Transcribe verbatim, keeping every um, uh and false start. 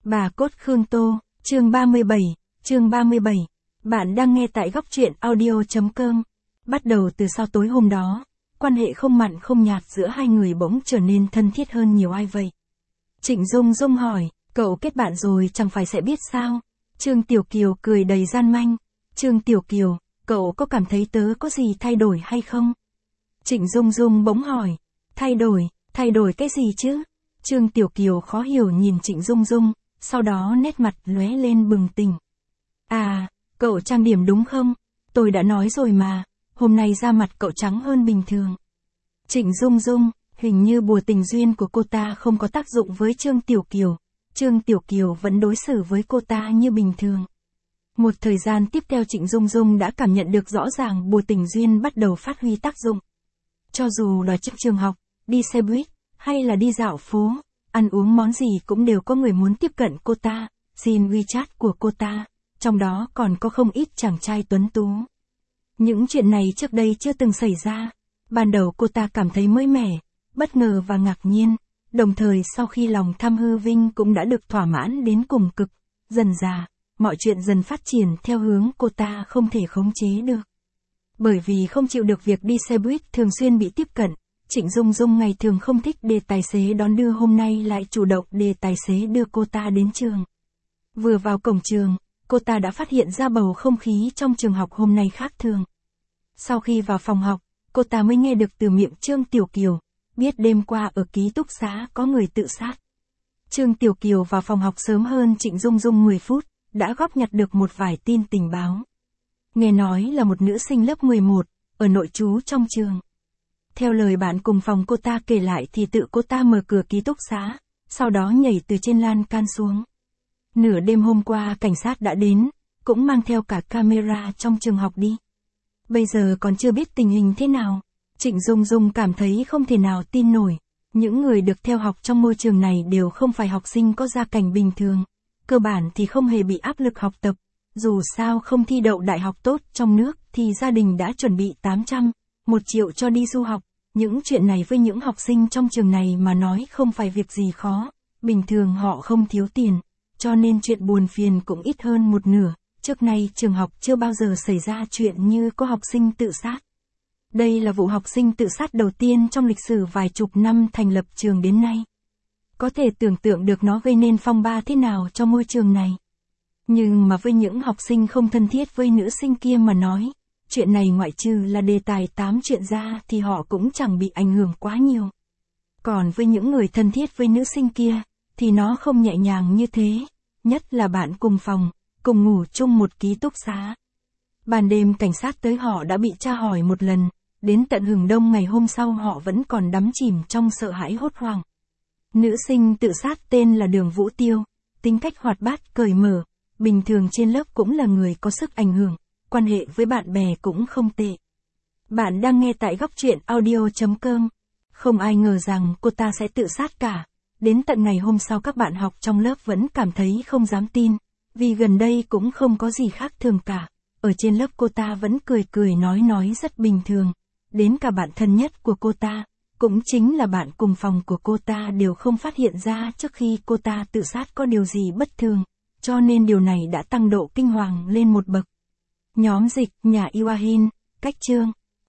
Bà cốt Khương Tô, chương ba mươi bảy, chương ba mươi bảy. Bạn đang nghe tại góc truyện audio.com. Bắt đầu từ sau tối hôm đó, quan hệ không mặn không nhạt giữa hai người bỗng trở nên thân thiết hơn nhiều. Ai vậy? Trịnh Dung Dung hỏi, cậu kết bạn rồi chẳng phải sẽ biết sao? Trương Tiểu Kiều cười đầy gian manh. Trương Tiểu Kiều, cậu có cảm thấy tớ có gì thay đổi hay không? Trịnh Dung Dung bỗng hỏi, thay đổi, thay đổi cái gì chứ? Trương Tiểu Kiều khó hiểu nhìn Trịnh Dung Dung, sau đó nét mặt lóe lên bừng tỉnh. À, cậu trang điểm đúng không? Tôi đã nói rồi mà, hôm nay da mặt cậu trắng hơn bình thường. Trịnh Dung Dung, hình như bùa tình duyên của cô ta không có tác dụng với Trương Tiểu Kiều. Trương Tiểu Kiều vẫn đối xử với cô ta như bình thường. Một thời gian tiếp theo Trịnh Dung Dung đã cảm nhận được rõ ràng bùa tình duyên bắt đầu phát huy tác dụng. Cho dù là trước trường học, đi xe buýt, hay là đi dạo phố, ăn uống món gì cũng đều có người muốn tiếp cận cô ta, xin WeChat của cô ta, trong đó còn có không ít chàng trai tuấn tú. Những chuyện này trước đây chưa từng xảy ra, ban đầu cô ta cảm thấy mới mẻ, bất ngờ và ngạc nhiên, đồng thời sau khi lòng tham hư vinh cũng đã được thỏa mãn đến cùng cực, dần dà, mọi chuyện dần phát triển theo hướng cô ta không thể khống chế được. Bởi vì không chịu được việc đi xe buýt thường xuyên bị tiếp cận, Trịnh Dung Dung ngày thường không thích để tài xế đón đưa, hôm nay lại chủ động để tài xế đưa cô ta đến trường. Vừa vào cổng trường, cô ta đã phát hiện ra bầu không khí trong trường học hôm nay khác thường. Sau khi vào phòng học, cô ta mới nghe được từ miệng Trương Tiểu Kiều, biết đêm qua ở ký túc xá có người tự sát. Trương Tiểu Kiều vào phòng học sớm hơn Trịnh Dung Dung mười phút, đã góp nhặt được một vài tin tình báo. Nghe nói là một nữ sinh lớp mười một, ở nội trú trong trường. Theo lời bạn cùng phòng cô ta kể lại thì tự cô ta mở cửa ký túc xá, sau đó nhảy từ trên lan can xuống. Nửa đêm hôm qua cảnh sát đã đến, cũng mang theo cả camera trong trường học đi. Bây giờ còn chưa biết tình hình thế nào. Trịnh Dung Dung cảm thấy không thể nào tin nổi. Những người được theo học trong môi trường này đều không phải học sinh có gia cảnh bình thường. Cơ bản thì không hề bị áp lực học tập. Dù sao không thi đậu đại học tốt trong nước thì gia đình đã chuẩn bị tám trăm, một triệu cho đi du học. Những chuyện này với những học sinh trong trường này mà nói không phải việc gì khó. Bình thường họ không thiếu tiền, cho nên chuyện buồn phiền cũng ít hơn một nửa. Trước nay trường học chưa bao giờ xảy ra chuyện như có học sinh tự sát. Đây là vụ học sinh tự sát đầu tiên trong lịch sử vài chục năm thành lập trường đến nay. Có thể tưởng tượng được nó gây nên phong ba thế nào cho môi trường này. Nhưng mà với những học sinh không thân thiết với nữ sinh kia mà nói, chuyện này ngoại trừ là đề tài tám chuyện ra thì họ cũng chẳng bị ảnh hưởng quá nhiều. Còn với những người thân thiết với nữ sinh kia, thì nó không nhẹ nhàng như thế, nhất là bạn cùng phòng, cùng ngủ chung một ký túc xá. Ban đêm cảnh sát tới họ đã bị tra hỏi một lần, đến tận hừng đông ngày hôm sau họ vẫn còn đắm chìm trong sợ hãi hốt hoảng. Nữ sinh tự sát tên là Đường Vũ Tiêu, tính cách hoạt bát, cởi mở, bình thường trên lớp cũng là người có sức ảnh hưởng, quan hệ với bạn bè cũng không tệ. Bạn đang nghe tại góc truyện audio.com. Không ai ngờ rằng cô ta sẽ tự sát cả. Đến tận ngày hôm sau các bạn học trong lớp vẫn cảm thấy không dám tin, vì gần đây cũng không có gì khác thường cả. Ở trên lớp cô ta vẫn cười cười nói nói rất bình thường. Đến cả bạn thân nhất của cô ta, cũng chính là bạn cùng phòng của cô ta đều không phát hiện ra trước khi cô ta tự sát có điều gì bất thường. Cho nên điều này đã tăng độ kinh hoàng lên một bậc. Nhóm dịch nhà Iwahin, cách chương.